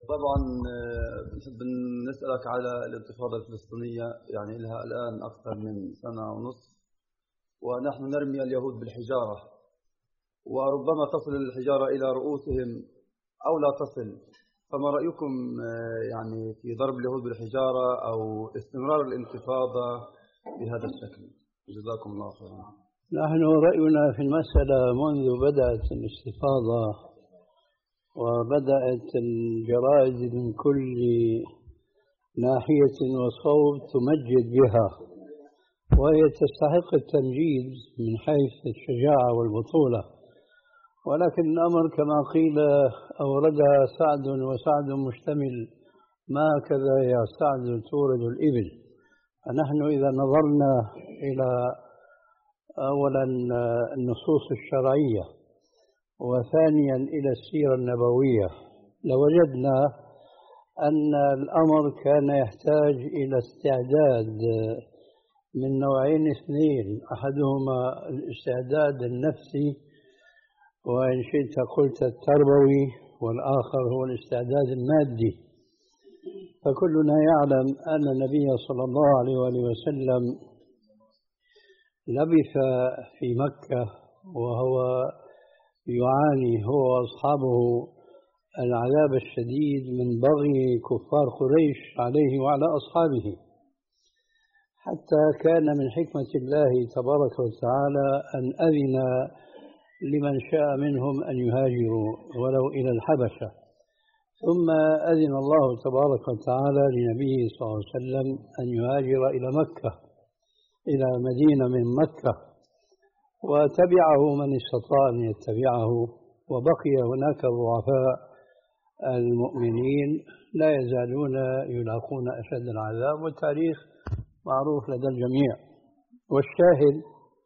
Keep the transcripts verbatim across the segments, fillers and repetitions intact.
طبعا بنحب نسألك على الانتفاضة الفلسطينية، يعني لها الآن أكثر من سنة ونصف، ونحن نرمي اليهود بالحجارة، وربما تصل الحجارة إلى رؤوسهم أو لا تصل. فما رأيكم يعني في ضرب اليهود بالحجارة أو استمرار الانتفاضة بهذا الشكل؟ جزاكم الله خيرا. نحن رأينا في المسألة منذ بدأت الاستفاضة وبدأت الجرائد من كل ناحية وصوب تمجد بها، وهي تستحق التمجيد من حيث الشجاعة والبطولة، ولكن الأمر كما قيل أوردها سعد وسعد مشتمل، ما كذا يا سعد تورد الإبل. فنحن إذا نظرنا إلى أولا النصوص الشرعية وثانيا إلى السيرة النبوية لوجدنا أن الأمر كان يحتاج إلى استعداد من نوعين اثنين، أحدهما الاستعداد النفسي وإن شئت قلت التربوي، والآخر هو الاستعداد المادي. فكلنا يعلم أن النبي صلى الله عليه وسلم لبث في مكة وهو يعاني هو وأصحابه العذاب الشديد من بغي كفار قريش عليه وعلى أصحابه، حتى كان من حكمة الله تبارك وتعالى أن أذن لمن شاء منهم أن يهاجروا ولو إلى الحبشة، ثم أذن الله تبارك وتعالى لنبيه صلى الله عليه وسلم أن يهاجر إلى مكة، إلى مدينة من مكة، وتبعه من استطاع أن يتبعه، وبقي هناك الضعفاء المؤمنين لا يزالون يلاقون أشد العذاب، والتاريخ معروف لدى الجميع. والشاهد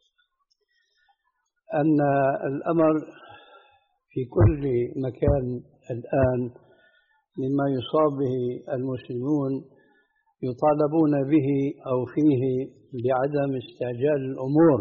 أن الأمر في كل مكان الآن مما يصاب به المسلمون يطالبون به أو فيه بعدم استعجال الأمور،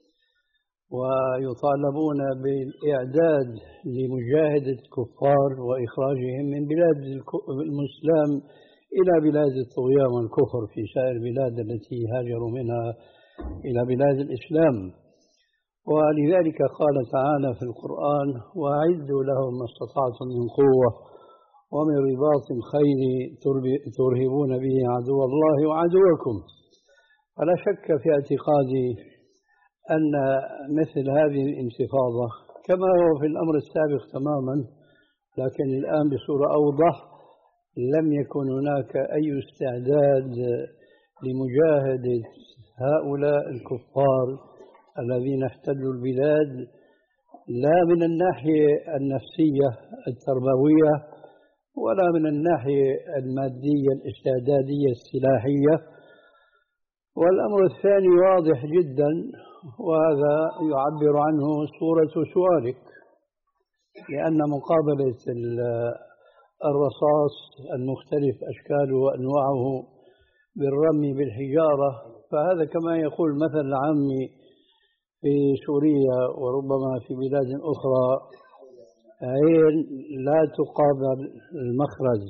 ويطالبون بالإعداد لمجاهدة الكفار وإخراجهم من بلاد الإسلام إلى بلاد الطغيان والكفر في سائر البلاد التي هاجروا منها إلى بلاد الإسلام. ولذلك قال تعالى في القرآن: وأعدوا لهم ما استطعتم من قوة ومن رباط الخيل ترهبون به عدو الله وعدوكم. فلا شك في اعتقادي أن مثل هذه الانتفاضة كما هو في الأمر السابق تماما، لكن الآن بصورة أوضح، لم يكن هناك أي استعداد لمجاهدة هؤلاء الكفار الذين احتلوا البلاد، لا من الناحية النفسية التربوية ولا من الناحية المادية الاستعدادية السلاحية. والأمر الثاني واضح جدا، وهذا يعبر عنه صورة سؤالك، لأن مقابلة الرصاص المختلف أشكاله وأنواعه بالرمي بالحجارة، فهذا كما يقول مثل العامي في سوريا وربما في بلاد أخرى: عين لا تقابل المخرج.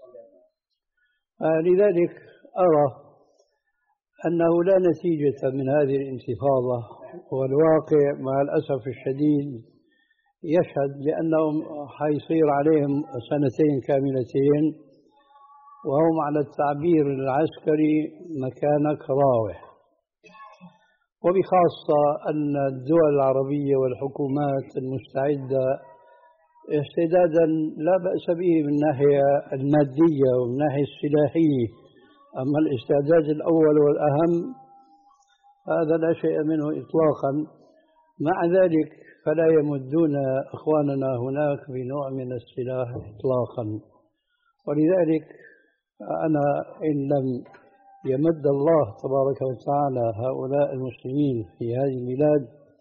لذلك أرى أنه لا نتيجة من هذه الانتفاضة، والواقع مع الأسف الشديد يشهد بأنهم حيصير عليهم سنتين كاملتين وهم على التعبير العسكري مكانك راوح، وبخاصة أن الدول العربية والحكومات المستعدة استعدادا لا بأس به من الناحية المادية ومن الناحية السلاحية، أما الاستعداد الأول والأهم هذا لا شيء منه إطلاقا. مع ذلك فلا يمدون إخواننا هناك بنوع من السلاح إطلاقا، ولذلك أنا إن لم يمد الله تبارك وتعالى هؤلاء المسلمين في هذه البلاد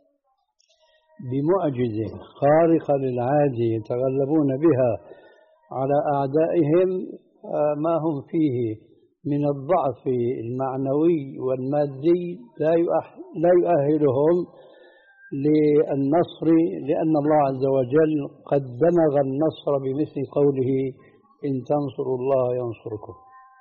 بمعجزة خارقة للعادة يتغلبون بها على أعدائهم ما هم فيه من الضعف المعنوي والمادي لا يؤهلهم للنصر، لأن الله عز وجل قد دمغ النصر بمثل قوله: إن تنصروا الله ينصركم.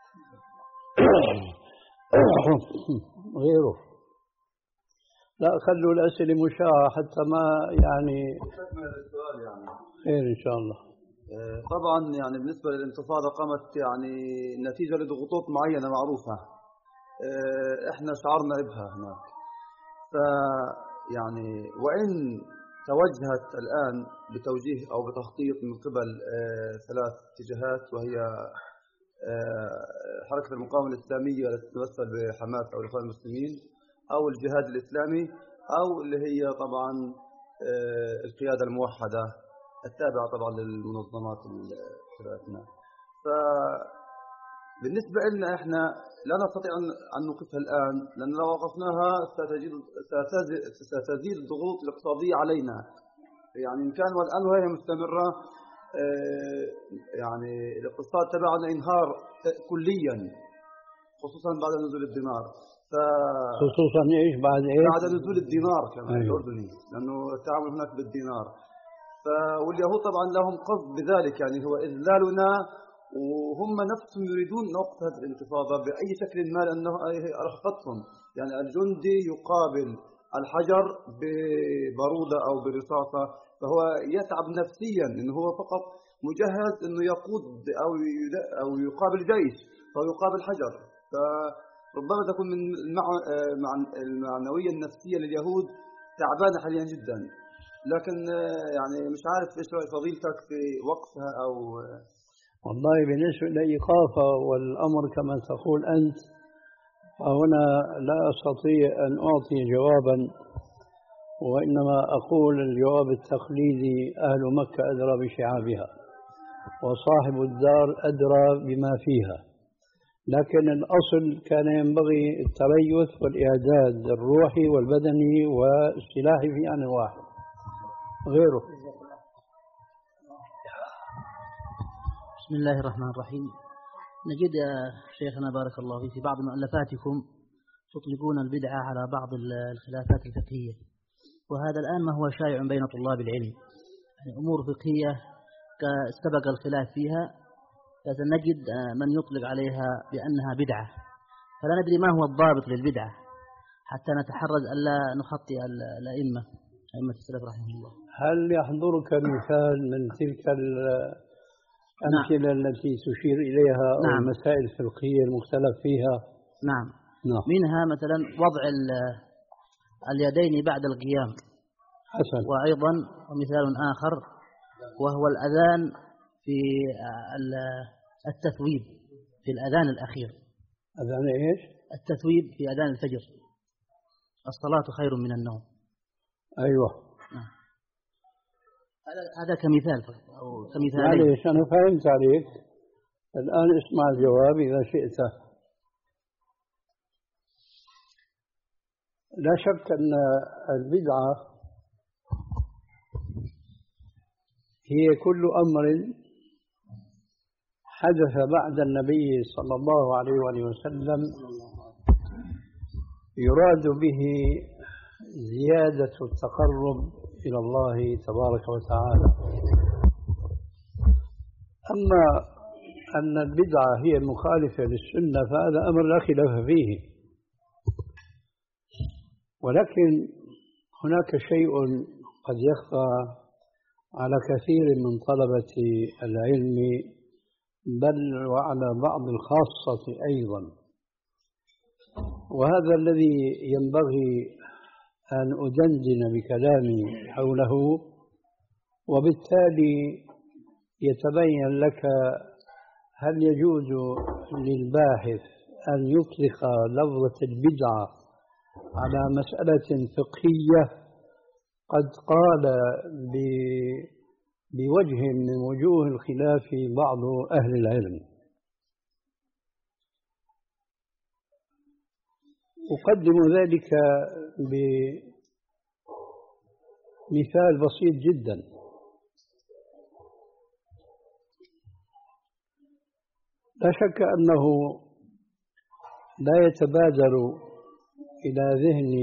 غيره. لا خلوا الأسئلة مشاعة حتى ما يعني خير إن شاء الله. طبعا يعني بالنسبة للانتفاضة قامت يعني نتيجة لضغوطات معينة معروفة احنا شعرنا بها هناك. ف يعني وإن توجهت الآن بتوجيه أو بتخطيط من قبل ثلاث اتجاهات، وهي حركة المقاومة الإسلامية التي تتمثل بحماس أو الإخوان المسلمين، أو الجهاد الإسلامي، أو اللي هي طبعا القيادة الموحدة التابعة طبعا للمنظمات الثلاثة. فبالنسبة لنا إحنا لا نستطيع أن نوقفها الآن، لأن لو وقفناها ستزيد الضغوط الاقتصادية علينا. يعني إن كان والآن وهي مستمرة يعني الاقتصاد تبعنا انهار كليا، خصوصا بعد نزول الدينار. ف خصوصا ايش بعد ايش؟ بعد نزول الدينار كمان. أيوه. الأردني، لأنه التعامل هناك بالدينار. ف واليهود طبعا لهم قصد بذلك، يعني هو إذلالنا، وهم نفسهم يريدون وقت هذه الانتفاضة بأي شكل ما، لأنه رغبتهم. يعني الجندي يقابل الحجر ببارودة أو برصاصة، فهو يتعب نفسيا إنه هو فقط مجهز إنه يقود أو أو يقابل جيش، فهو يقابل حجر. فربما تكون من المعنوية النفسية لليهود تعبانة حاليا جدا. لكن يعني مش عارف إيش رأي فضيلتك في وقفها أو. والله بالنسبة لإيقافها والأمر كما تقول أنت، فهنا لا أستطيع أن أعطي جوابا، وإنما أقول الجواب التقليدي: أهل مكة أدرى بشعابها، وصاحب الدار أدرى بما فيها. لكن الأصل كان ينبغي التريث والإعداد الروحي والبدني والسلاحي في آن واحد. غيره. بسم الله الرحمن الرحيم. نجد يا شيخنا بارك الله فيك في بعض مؤلفاتكم تطلقون البدعة على بعض الخلافات الفقهية، وهذا الآن ما هو شائع بين طلاب العلم، يعني أمور فقهية سبق الخلاف فيها، فسنجد من يطلق عليها بأنها بدعة، فلا ندري ما هو الضابط للبدعة حتى نتحرز ألا نخطئ الأئمة أئمة السلف رحمه الله. هل يحضرك مثال من تلك الأمثلة نعم. التي تشير إليها أو نعم. المسائل الفقهية المختلف فيها؟ نعم. نعم. منها مثلا وضع اليدين بعد القيام. حسن. وأيضا مثال آخر وهو الأذان في التثويب في الأذان الأخير. أذان إيش؟ التثويب في أذان الفجر: الصلاة خير من النوم. أيوة. نعم. هذا كمثال أو كمثال. معليش أنا فهمت عليك، الآن اسمع الجواب إذا شئت. لا شك أن البدعة هي كل أمر حدث بعد النبي صلى الله عليه وآله وسلم يراد به زيادة التقرب إلى الله تبارك وتعالى. أما أن البدعة هي مخالفة للسنة فهذا أمر لا خلاف فيه، ولكن هناك شيء قد يخفى على كثير من طلبة العلم، بل وعلى بعض الخاصة أيضا، وهذا الذي ينبغي أن أدندن بكلامي حوله، وبالتالي يتبين لك هل يجوز للباحث أن يطلق لفظة البدعة على مسألة فقهية قد قال بوجه من وجوه الخلاف بعض أهل العلم. أقدم ذلك بمثال بسيط جدا. لا شك أنه لا يتبادر إلى ذهن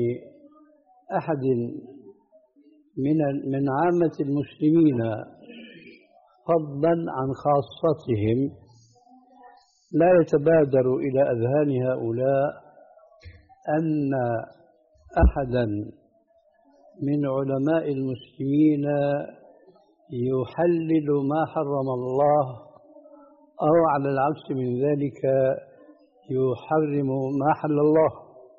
أحد من من عامة المسلمين فضلا عن خاصتهم لا يتبادر إلى أذهان هؤلاء أن أحدا من علماء المسلمين يحلل ما حرم الله أو على العكس من ذلك يحرم ما حل الله.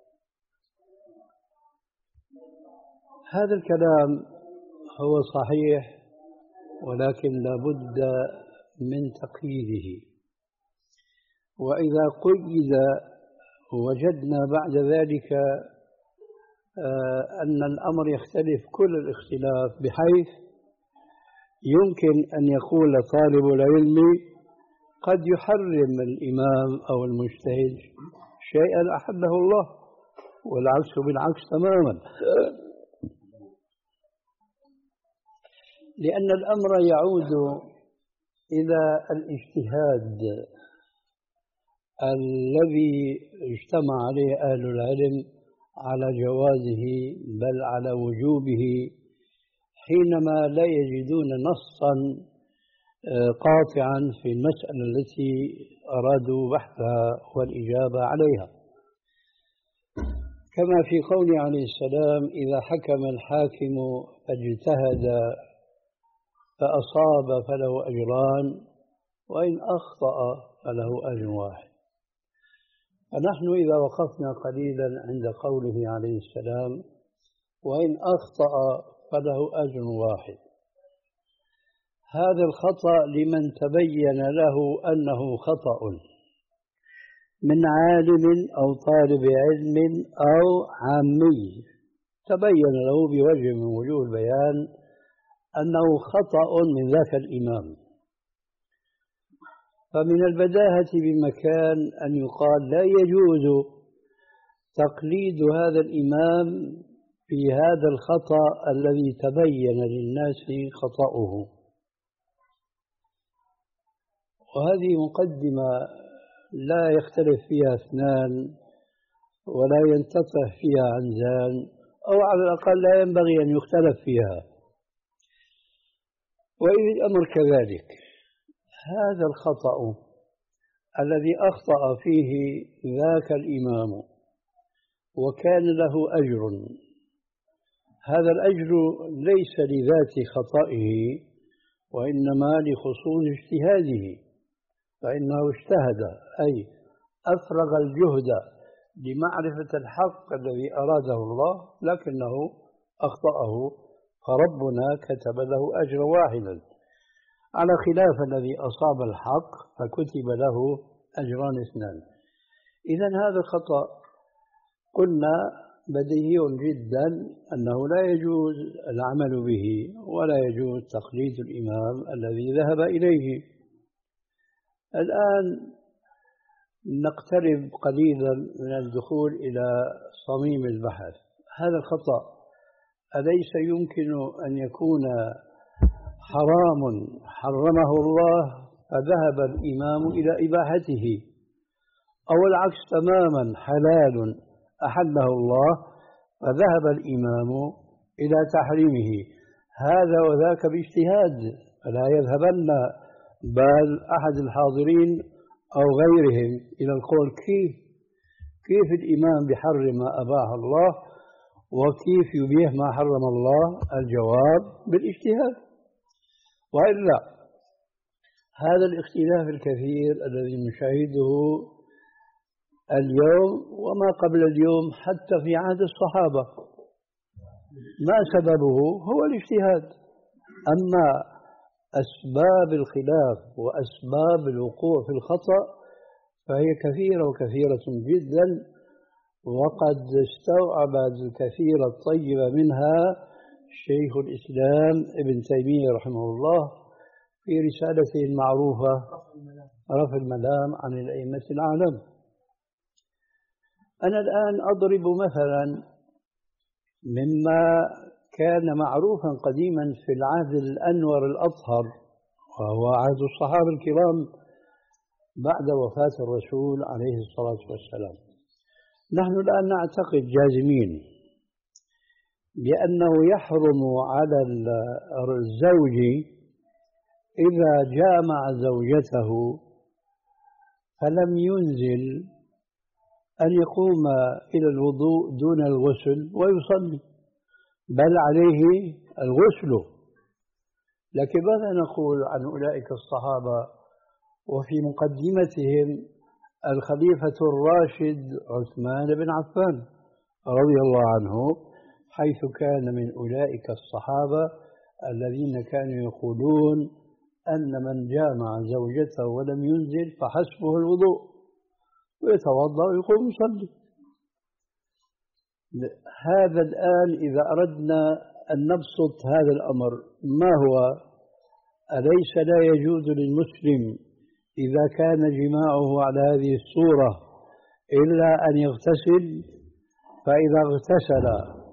هذا الكلام هو صحيح، ولكن لابد من تقييده، وإذا قيد وجدنا بعد ذلك أن الأمر يختلف كل الاختلاف، بحيث يمكن أن يقول طالب العلم قد يحرم الإمام أو المجتهد شيئا أحله الله، والعكس بالعكس تماما، لأن الأمر يعود إلى الاجتهاد الذي اجتمع عليه أهل العلم على جوازه بل على وجوبه، حينما لا يجدون نصا قاطعا في المسألة التي أرادوا بحثها والإجابة عليها، كما في قوله عليه السلام: إذا حكم الحاكم فاجتهد فأصاب فله أجران وإن أخطأ فله أجر واحد. فنحن إذا وقفنا قليلا عند قوله عليه السلام: وإن أخطأ فله أجر واحد، هذا الخطأ لمن تبين له أنه خطأ من عالم أو طالب علم أو عامي، تبين له بوجه من وجوه البيان أنه خطأ من ذاك الإمام، فمن البداهة بمكان أن يقال لا يجوز تقليد هذا الإمام في هذا الخطأ الذي تبين للناس خطأه. وهذه مقدمة لا يختلف فيها اثنان ولا ينتفه فيها عنزان، أو على الأقل لا ينبغي أن يختلف فيها. وإذ الأمر كذلك، هذا الخطأ الذي أخطأ فيه ذاك الإمام وكان له أجر، هذا الأجر ليس لذات خطئه وإنما لخصوص اجتهاده، فإنه اجتهد أي أفرغ الجهد لمعرفة الحق الذي أراده الله، لكنه أخطأه، فربنا كتب له أجر واحدا، على خلاف الذي أصاب الحق فكتب له أجران اثنان. إذن هذا الخطأ قلنا بديهي جدا أنه لا يجوز العمل به ولا يجوز تقليد الإمام الذي ذهب إليه. الآن نقترب قليلا من الدخول إلى صميم البحث. هذا الخطأ أليس يمكن أن يكون حرام حرمه الله فذهب الإمام إلى إباحته، أو العكس تماما حلال أحله الله فذهب الإمام إلى تحريمه؟ هذا وذاك باجتهاد، فلا يذهبن بال أحد الحاضرين أو غيرهم إلى القول كيف كيف الإمام بحرم ما أباح الله وكيف يبيح ما حرم الله. الجواب بالاجتهاد. وإلا هذا الاختلاف الكثير الذي نشاهده اليوم وما قبل اليوم حتى في عهد الصحابة، ما سببه؟ هو الاجتهاد. أما أسباب الخلاف وأسباب الوقوع في الخطأ فهي كثيرة وكثيرة جدا، وقد استوعب الكثير الطيب منها شيخ الإسلام ابن تيمية رحمه الله في رسالته المعروفة رفع الملام عن الأئمة الأعلام. أنا الآن أضرب مثلا مما كان معروفا قديما في العهد الأنور الأطهر، وهو عهد الصحابة الكرام بعد وفاة الرسول عليه الصلاة والسلام. نحن الآن نعتقد جازمين بأنه يحرم على الزوج إذا جامع زوجته فلم ينزل أن يقوم إلى الوضوء دون الغسل ويصلي، بل عليه الغسل. لكن ماذا نقول عن أولئك الصحابة وفي مقدمتهم الخليفة الراشد عثمان بن عفان رضي الله عنه، حيث كان من أولئك الصحابة الذين كانوا يقولون أن من جامع زوجته ولم ينزل فحسبه الوضوء ويتوضأ ويقوم يصلي. هذا الآن إذا أردنا أن نبسط هذا الأمر ما هو؟ أليس لا يجوز للمسلم إذا كان جماعه على هذه الصورة إلا أن يغتسل؟ فإذا اغتسل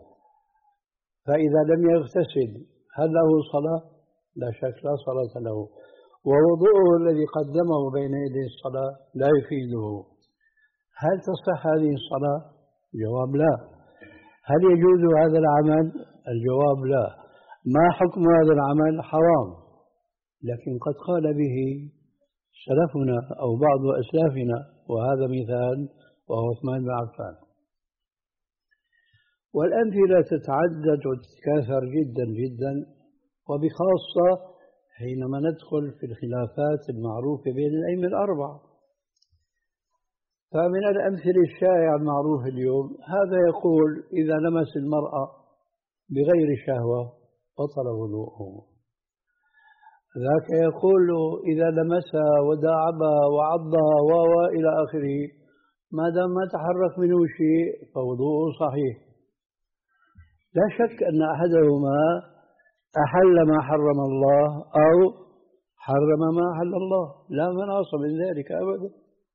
فإذا لم يغتسل هل له صلاة؟ لا شك لا صلاة له، ووضوءه الذي قدمه بين يدي الصلاة لا يفيده. هل تصح هذه الصلاة؟ جواب لا. هل يجوز هذا العمل؟ الجواب لا. ما حكم هذا العمل؟ حرام، لكن قد قال به سلفنا أو بعض أسلافنا، وهذا مثال وهو عثمان بن عفان. والأمثلة تتعدد وتتكاثر جدا جدا، وبخاصة حينما ندخل في الخلافات المعروفة بين الأئمة الأربعة. فمن الأمثلة الشائعة المعروفة اليوم هذا يقول إذا لمس المرأة بغير شهوة بطل وضوءه، ذاك يقول إذا لمسها وداعبها وعضها وإلى آخره ما دام ما تحرك منه شيء فوضوءه صحيح. لا شك أن أحدهما أحل ما حرم الله أو حرم ما أحل الله، لا مناص من ذلك أبدا.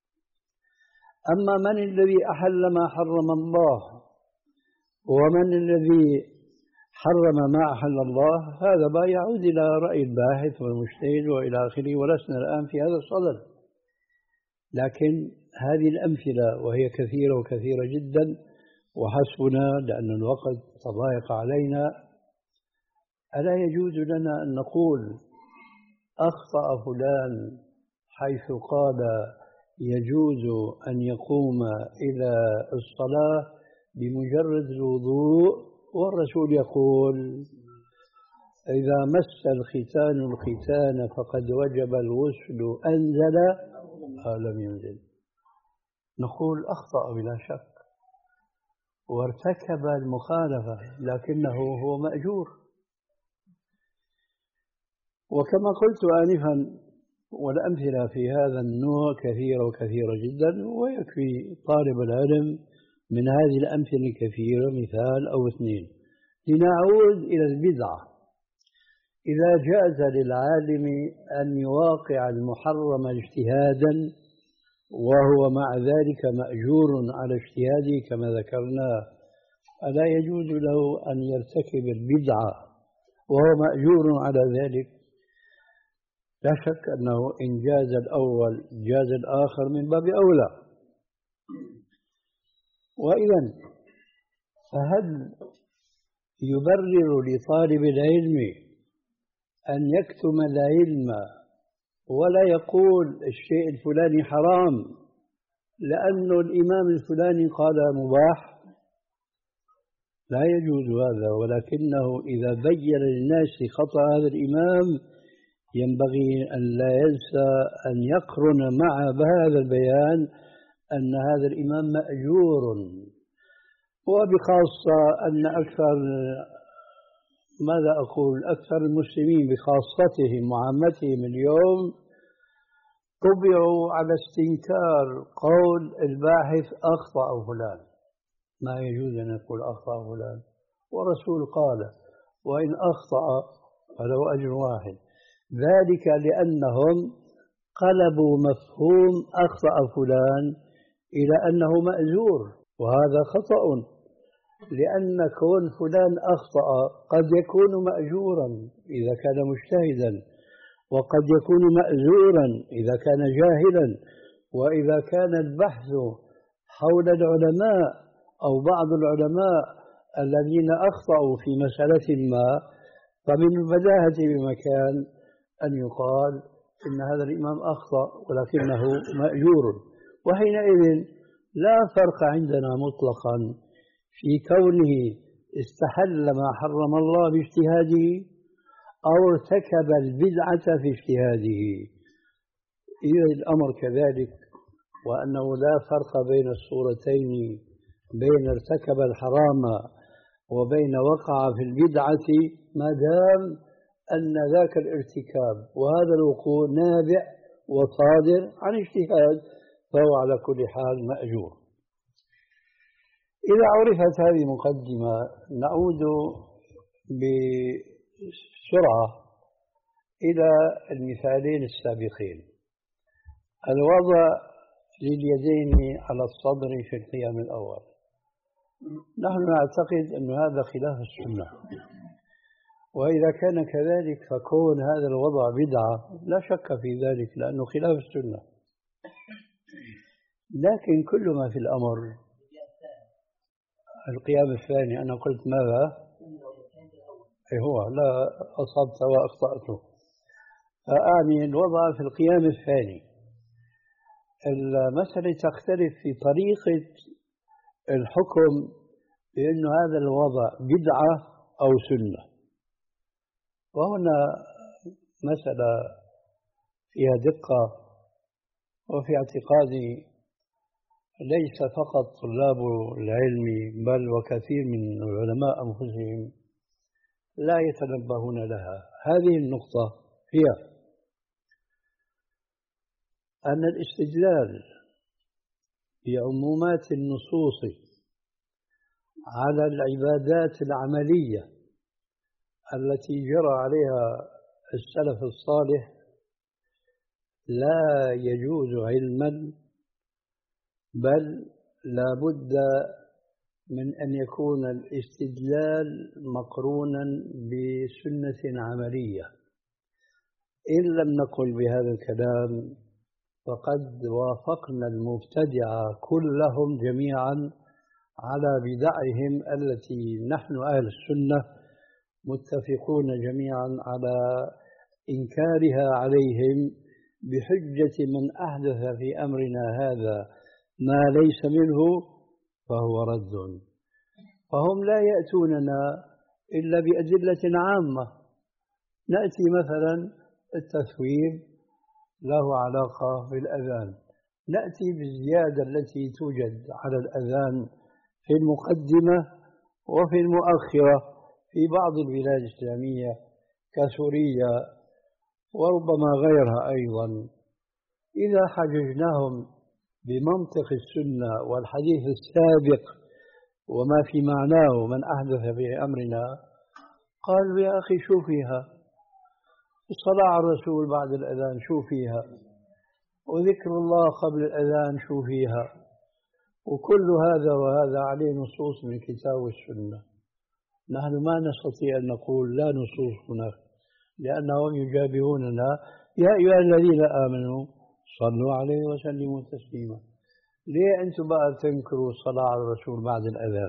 أما من الذي أحل ما حرم الله ومن الذي حرم ما أحل الله، هذا ما يعود إلى رأي الباحث والمجتهد وإلى آخره، ولسنا الآن في هذا الصدد. لكن هذه الأمثلة وهي كثيرة وكثيرة جدا وحسبنا لأن الوقت تضايق علينا. ألا يجوز لنا أن نقول أخطأ فلان حيث قال يجوز أن يقوم إلى الصلاة بمجرد الوضوء، والرسول يقول إذا مس الختان الختان فقد وجب الغسل أنزل أو لم ينزل؟ نقول أخطأ بلا شك وارتكب المخالفة، لكنه هو مأجور. وكما قلت آنفا والأمثلة في هذا النوع كثيرة وكثيرة جدا، ويكفي طالب العلم من هذه الأمثلة الكثيرة مثال أو اثنين. لنعود إلى البدعة. إذا جاز للعالم أن يواقع المحرم اجتهادا وهو مع ذلك مأجور على اجتهاده كما ذكرنا، ألا يجوز له أن يرتكب البدعة وهو مأجور على ذلك؟ لا شك أنه إن جاز الأول جاز الآخر من باب أولى. وإذن فهل يبرر لطالب العلم أن يكتم العلم ولا يقول الشيء الفلاني حرام لأن الإمام الفلاني قال مباح؟ لا يجوز هذا، ولكنه إذا بين للناس خطأ هذا الإمام ينبغي أن لا ينسى أن يقرن مع بهذا البيان أن هذا الإمام مأجور، وبخاصة أن أكثر ماذا أقول أكثر المسلمين بخاصتهم وعامتهم اليوم طبعوا على استنكار قول الباحث أخطأ فلان. ما يجوز أن يقول أخطأ فلان، ورسول قال وإن أخطأ فله أجر واحد. ذلك لأنهم قلبوا مفهوم أخطأ فلان إلى أنه مأجور، وهذا خطأ، لأن كون فلان أخطأ قد يكون مأجورا إذا كان مجتهدا، وقد يكون مأزورا إذا كان جاهلا. وإذا كان البحث حول العلماء أو بعض العلماء الذين أخطأوا في مسألة ما، فمن البداهة بمكان أن يقال إن هذا الإمام أخطأ ولكنه مأجور. وحينئذ لا فرق عندنا مطلقا في كونه استحل ما حرم الله باجتهاده أو ارتكب البدعة في اجتهاده. إذا الأمر كذلك، وأنه لا فرق بين الصورتين، بين ارتكب الحرام وبين وقع في البدعة، ما دام أن ذاك الارتكاب وهذا الوقوع نابع وصادر عن اجتهاد فهو على كل حال مأجور. إذا عرفت هذه المقدمة نعود بسرعة إلى المثالين السابقين. الوضع لليدين على الصدر في القيام الأول، نحن نعتقد أن هذا خلاف السنة، وإذا كان كذلك فكون هذا الوضع بدعة لا شك في ذلك لأنه خلاف السنة. لكن كل ما في الأمر القيام الثاني. أنا قلت ماذا؟ أي هو لا أصبت وأخطأت. فأعني الوضع في القيام الثاني. المسألة تختلف في طريقة الحكم بأن هذا الوضع بدعة أو سنة، وهنا مسألة فيها دقة، وفي اعتقادي ليس فقط طلاب العلم بل وكثير من العلماء أنفسهم لا يتنبهون لها. هذه النقطة هي أن الاستدلال بعمومات النصوص على العبادات العملية التي جرى عليها السلف الصالح لا يجوز علما، بل لا بد من أن يكون الاستدلال مقرونا بسنة عملية. إن لم نقل بهذا الكلام فقد وافقنا المبتدعة كلهم جميعا على بدعهم التي نحن أهل السنة متفقون جميعا على إنكارها عليهم بحجة من أحدث في أمرنا هذا ما ليس منه فهو رد. فهم لا يأتوننا إلا بأدلة عامة. نأتي مثلا التثويب له علاقة بالأذان، نأتي بالزيادة التي توجد على الأذان في المقدمة وفي المؤخرة في بعض البلاد الإسلامية كسوريا وربما غيرها أيضا. إذا حججناهم بمنطق السنة والحديث السابق وما في معناه من أحدث في أمرنا، قالوا يا أخي شو فيها؟ الصلاة على الرسول بعد الأذان شو فيها؟ وذكر الله قبل الأذان شو فيها؟ وكل هذا وهذا عليه نصوص من الكتاب والسنة. نحن ما نستطيع أن نقول لا نصوص هناك، لأنهم يجابهوننا يا أيها الذين آمنوا صلوا عليه وسلموا تسليما. ليه أنتم بقى تنكروا الصلاة على الرسول بعد الأذان؟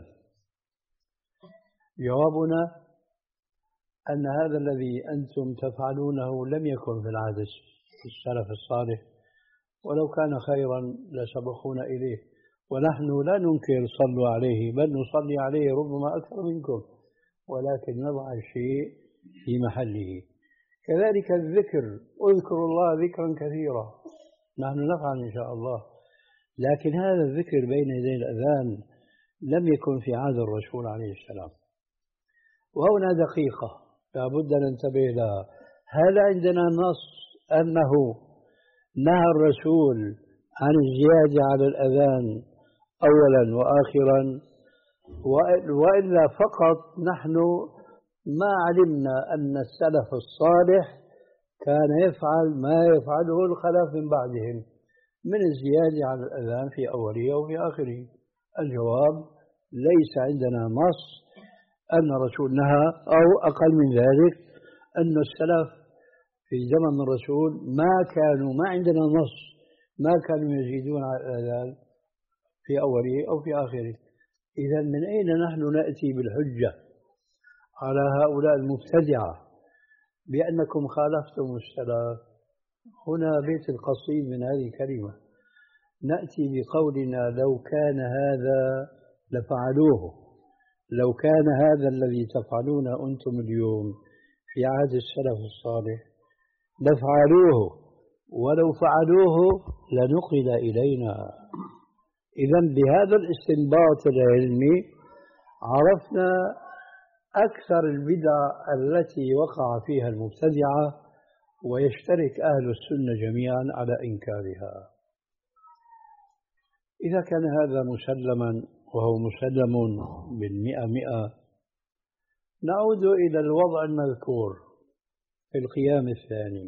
جوابنا أن هذا الذي أنتم تفعلونه لم يكن في العهد السلف الصالح، ولو كان خيرا لسبقونا إليه. ونحن لا ننكر صلوا عليه، بل نصلي عليه ربما أكثر منكم، ولكن نضع الشيء في محله. كذلك الذكر، اذكروا الله ذكرا كثيرا، نحن نفعل إن شاء الله، لكن هذا الذكر بين يدي الأذان لم يكن في عهد الرسول عليه السلام. وهنا دقيقة لا بد أن ننتبه لها. هل عندنا نص أنه نهى الرسول عن الزيادة على الأذان أولا وآخرا؟ وإلا فقط نحن ما علمنا أن السلف الصالح كان يفعل ما يفعله الخلف من بعدهم من الزيادة على الأذان في أوله وفي آخره. الجواب ليس عندنا نص أن الرسول نهى، أو أقل من ذلك أن السلف في زمن الرسول ما كانوا، ما عندنا نص ما كانوا يزيدون على الأذان في أوله أو في آخره. إذا من أين نحن نأتي بالحجة على هؤلاء المبتدعة بأنكم خالفتم السلف. هنا بيت القصيد من هذه الكلمة، نأتي بقولنا لو كان هذا لفعلوه، لو كان هذا الذي تفعلون أنتم اليوم في عهد السلف الصالح لفعلوه، ولو فعلوه لنقل إلينا. إذن بهذا الاستنباط العلمي عرفنا أكثر البدع التي وقع فيها المبتدعة، ويشترك أهل السنة جميعا على إنكارها. إذا كان هذا مسلما، وهو مسلم بالمئة مئة، نعود إلى الوضع المذكور في القيام الثاني.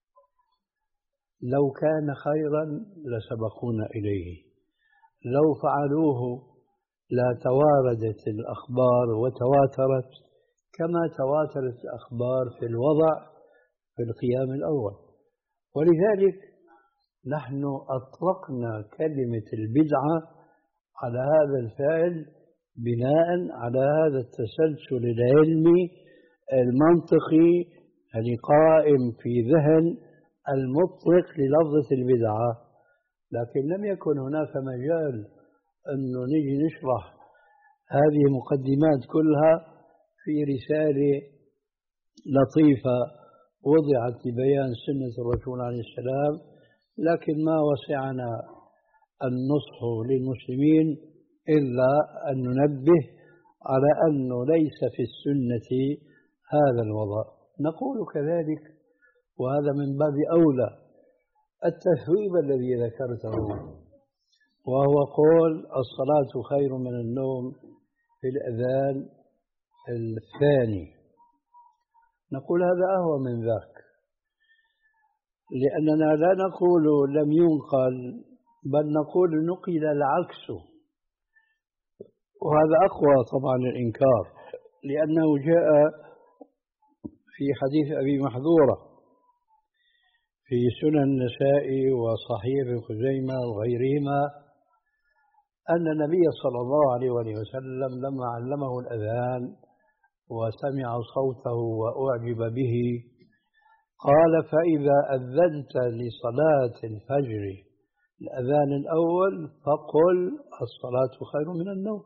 لو كان خيرا لسبقونا إليه، لو فعلوه لا تواردت الأخبار وتواترت كما تواترت الأخبار في الوضع في القيام الأول. ولذلك نحن أطلقنا كلمة البدعة على هذا الفعل بناء على هذا التسلسل العلمي المنطقي القائم في ذهن المطلق للفظة البدعة. لكن لم يكن هناك مجال أنه نجي نشرح هذه المقدمات كلها في رسالة لطيفة وضعت لبيان سنة الرسول عليه السلام، لكن ما وسعنا النصح للمسلمين إلا أن ننبه على أنه ليس في السنة هذا الوضع. نقول كذلك، وهذا من باب أولى، التثويب الذي ذكرته وهو قول الصلاة خير من النوم في الأذان الثاني، نقول هذا أهوى من ذاك، لأننا لا نقول لم ينقل، بل نقول نقل العكس، وهذا أقوى طبعا الإنكار، لأنه جاء في حديث أبي محذورة في سنن النسائي وصحيح ابن خزيمة وغيرهما أن النبي صلى الله عليه وسلم لما علمه الأذان وسمع صوته وأعجب به قال: فإذا أذنت لصلاة الفجر الأذان الأول فقل الصلاة خير من النوم.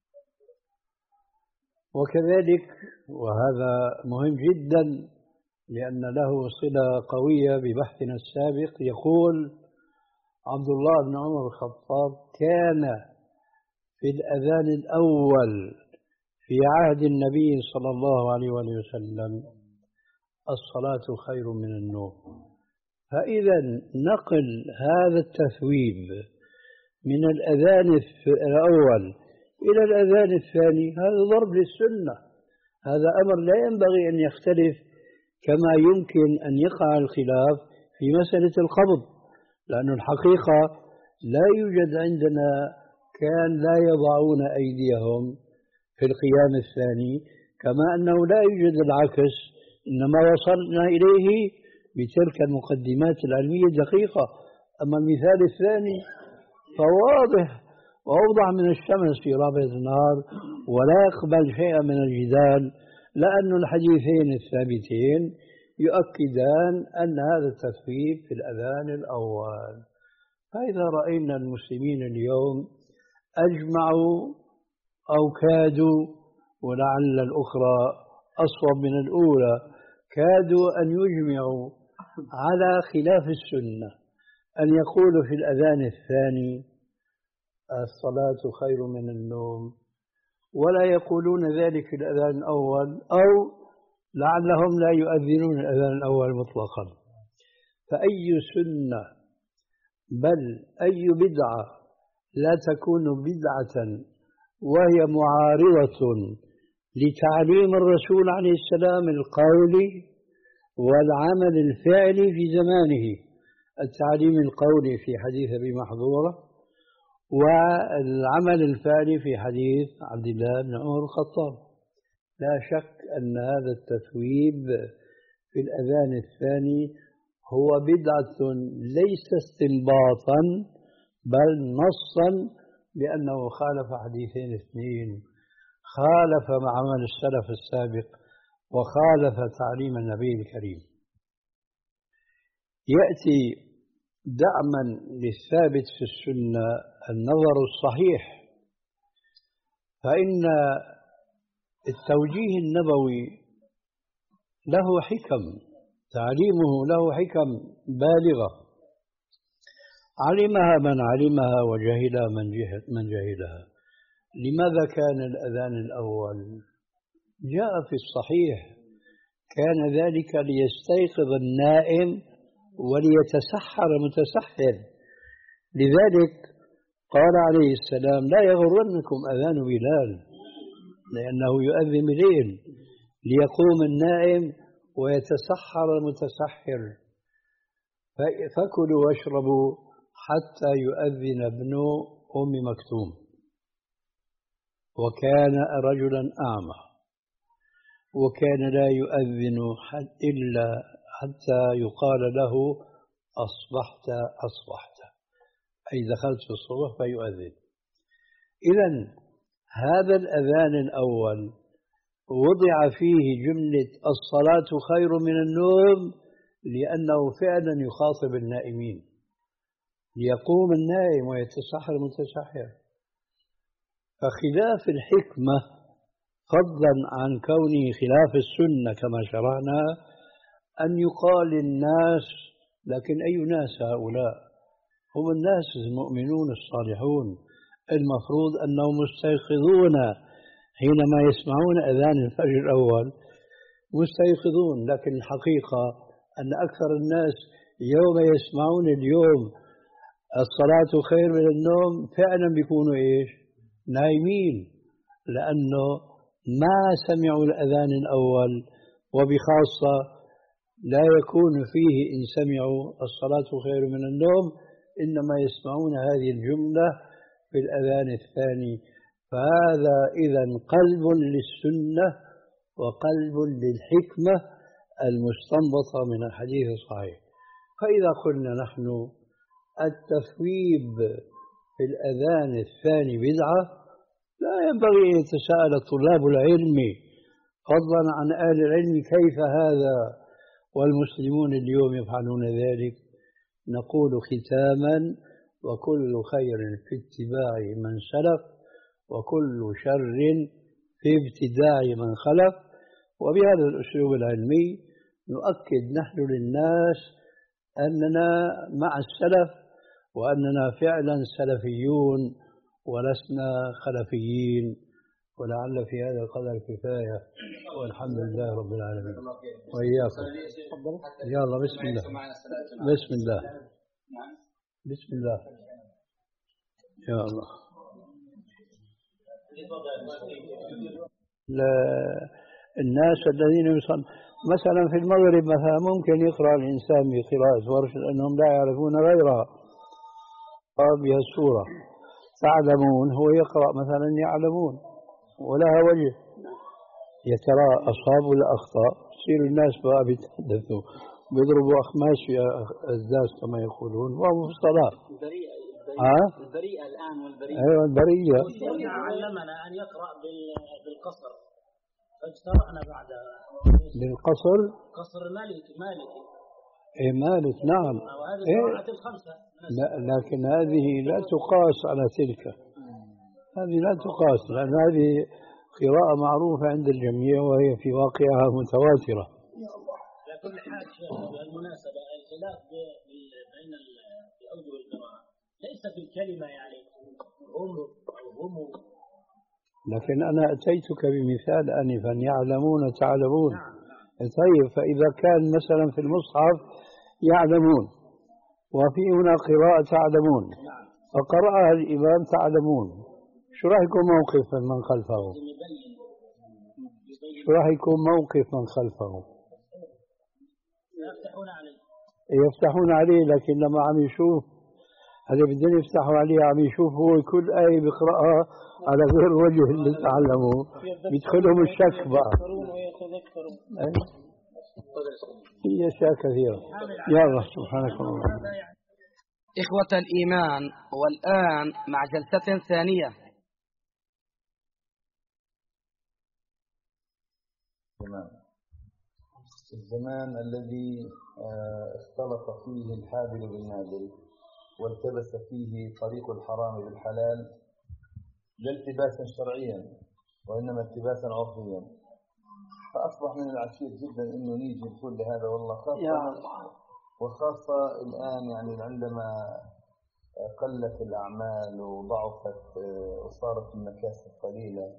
وكذلك، وهذا مهم جدا لأن له صلة قوية ببحثنا السابق، يقول عبد الله بن عمر الخطاب: كان في الأذان الأول في عهد النبي صلى الله عليه وسلم الصلاة خير من النوم. فإذا نقل هذا التثويب من الأذان الأول إلى الأذان الثاني هذا ضرب للسنة، هذا أمر لا ينبغي أن يختلف، كما يمكن أن يقع الخلاف في مسألة القبض، لأن الحقيقة لا يوجد عندنا كان لا يضعون أيديهم في القيام الثاني، كما أنه لا يوجد العكس، إنما وصلنا إليه بتلك المقدمات العلمية الدقيقة. أما المثال الثاني فواضح وأوضح من الشمس في رابعة النهار، ولا يقبل شيئا من الجدال، لأن الحديثين الثابتين يؤكدان أن هذا التثويب في الأذان الأول. فإذا رأينا المسلمين اليوم أجمعوا أو كادوا، ولعل الأخرى أصوب من الأولى، كادوا أن يجمعوا على خلاف السنة، أن يقولوا في الأذان الثاني الصلاة خير من النوم، ولا يقولون ذلك في الأذان الأول، أو لعلهم لا يؤذنون الأذان الأول مطلقا. فأي سنة بل أي بدعة لا تكون بدعة وهي معارضة لتعليم الرسول عليه السلام القولي والعمل الفعلي في زمانه، التعليم القولي في حديث أبي محذورة، والعمل الفعلي في حديث عبد الله بن عمر الخطاب. لا شك أن هذا التثويب في الأذان الثاني هو بدعة ليس استنباطا بل نصا، لأنه خالف حديثين اثنين، خالف عمل السلف السابق وخالف تعليم النبي الكريم. يأتي دعما للثابت في السنة النظر الصحيح، فإن التوجيه النبوي له حكم، تعليمه له حكم بالغة علمها من علمها وجهلها من جهل من جهلها. لماذا كان الأذان الأول؟ جاء في الصحيح كان ذلك ليستيقظ النائم وليتسحر متسحر. لذلك قال عليه السلام: لا يغرنكم أذان بلال، لأنه يؤذن الليل ليقوم النائم ويتسحر المتسحر. فكلوا واشربوا حتى يؤذن ابن أم مكتوم، وكان رجلا أعمى، وكان لا يؤذن إلا حتى يقال له: أصبحت أصبحت، أي دخلت في الصبح فيؤذن. إذن هذا الأذان الأول وضع فيه جملة الصلاة خير من النوم، لأنه فعلا يخاطب النائمين، ليقوم النائم ويتسحر المتسحر. فخلاف الحكمة، فضلا عن كونه خلاف السنة كما شرعنا، أن يقال للناس: لكن أي ناس هؤلاء؟ هم الناس المؤمنون الصالحون، المفروض أنهم مستيقظون حينما يسمعون أذان الفجر الأول، مستيقظون. لكن الحقيقة أن أكثر الناس يوم يسمعون اليوم الصلاة خير من النوم فعلا بيكونوا إيش؟ نايمين، لأنه ما سمعوا الأذان الأول، وبخاصة لا يكون فيه إن سمعوا الصلاة خير من النوم، إنما يسمعون هذه الجملة في الأذان الثاني. فهذا إذن قلب للسنة وقلب للحكمة المستنبطة من الحديث الصحيح. فإذا قلنا نحن التثويب في الأذان الثاني بدعة، لا ينبغي أن يتساءل طلاب العلم فضلا عن أهل العلم كيف هذا والمسلمون اليوم يفعلون ذلك. نقول ختاما: وكل خير في اتباع من سلف، وكل شر في ابتداع من خلف. وبهذا الأسلوب العلمي نؤكد نحن للناس أننا مع السلف، وأننا فعلا سلفيون ولسنا خلفيين. ولعل في هذا القدر كفاية، والحمد لله رب العالمين. وإياكم. يلا بسم الله بسم الله بسم الله يا الله. الناس الذين يصلون مثلا في المغرب مثلا ممكن يقرأ الإنسان بقراءة ورش لأنهم لا يعرفون غيرها بها السورة. تعلمون هو يقرأ مثلا يعلمون ولها وجه. يترى أصحاب الأخطاء يصير الناس بقى بيتحدثوا بيضربوا أخماس في الداس كما يقولون وهم في الصلاة. البريئة ها؟ البريئة الآن والبريئة. أيوة البريئة. علمنا أن يقرأ بالقصر فاجترأنا بعد بالقصر. قصر مالكي مالكي. إيه مالك نعم. وهذه إيه الخمسة. لا لكن هذه لا تقاس على تلك. هذه لا تقاس لأن هذه قراءة معروفة عند الجميع وهي في واقعها متواترة. على كل حال شيخ بالمناسبة الخلاف بين أوجه القراءة ليس في الكلمة يعني هم أو هم. لكن أنا أتيتك بمثال آنفا: يعلمون تعلمون. طيب فإذا كان مثلا في المصحف يعلمون وفي هنا قراءة تعلمون فقرأها الإمام تعلمون، شو راح يكون موقف من خلفه؟ شو راح يكون موقف من خلفه؟ يفتحون عليه يفتحون عليه، لكن لما عم يشوف هذا بدهم يفتحوا عليه عم يشوف هو كل آية بيقرأها على غير وجه اللي تعلموه بيدخلهم الشك بقى. هي أشياء كثيرة. يا الله سبحانك اللهم. إخوة الإيمان، والآن مع جلسة ثانية. الزمان الذي اختلط فيه الحابل بالنابل والتبس فيه طريق الحرام بالحلال لا التباسا شرعيا وإنما التباسا عرفيا، فأصبح من العسير جدا إنه نيجي نقول لهذا والله خاصة وخاصة الآن يعني عندما قلت الأعمال وضعفت وصارت المكاسب قليلة.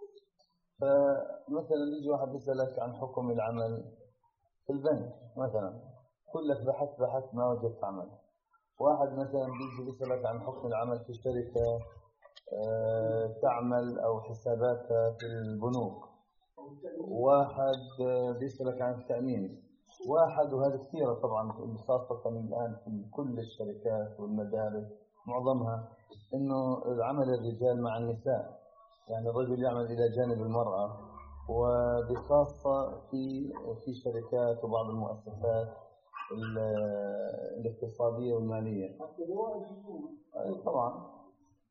فمثلا يجي واحد يسألك عن حكم العمل في البنك مثلا، يقول لك بحث بحث ما وجدت عمل. واحد مثلا بيجي يسألك عن حكم العمل في شركة تعمل أو حساباتها في البنوك. واحد بيسألك عن التأمين. واحد وهذا كثيرة طبعا خاصة الآن في كل الشركات والمدارس معظمها إنه العمل الرجال مع النساء، يعني الرجل يعمل إلى جانب المرأة، وبخاصة في في شركات وبعض المؤسسات الاقتصادية والمالية. طبعا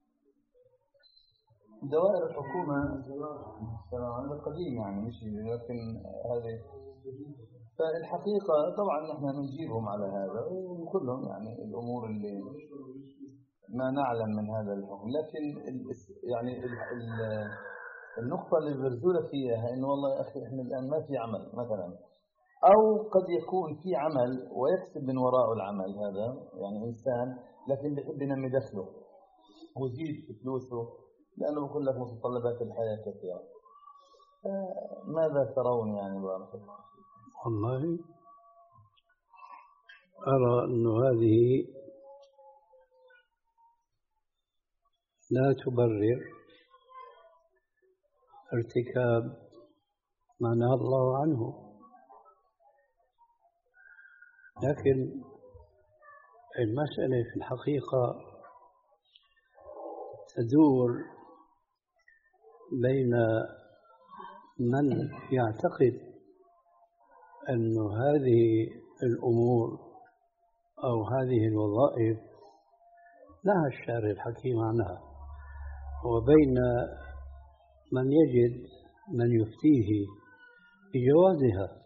دوائر الحكومة هذا قديم يعني مش، لكن هذه فالحقيقة طبعا نحن نجيبهم على هذا وكلهم يعني الأمور اللي ما نعلم من هذا الحكم. لكن يعني النقطة اللي برزولة فيها إنه والله يا أخي إحنا الآن ما في عمل مثلا، أو قد يكون في عمل ويكسب من وراء العمل هذا يعني إنسان لكن بيحب ينمي دخله ويزيد فلوسه لأنه بقول لك متطلبات الحياة كثيرة. ماذا ترون يعني بارك الله؟ والله أرى أن هذه لا تبرر ارتكاب ما نهى الله عنه، لكن المسألة في الحقيقة تدور بين من يعتقد أن هذه الأمور أو هذه الوظائف نهى الشارع الحكيم عنها، وبين من يجد من يفتيه بجوازها.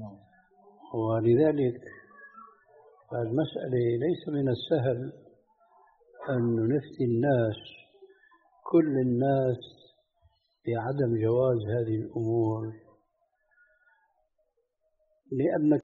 ولذلك المسألة ليس من السهل أن نفتي الناس كل الناس بعدم جواز هذه الأمور، لأن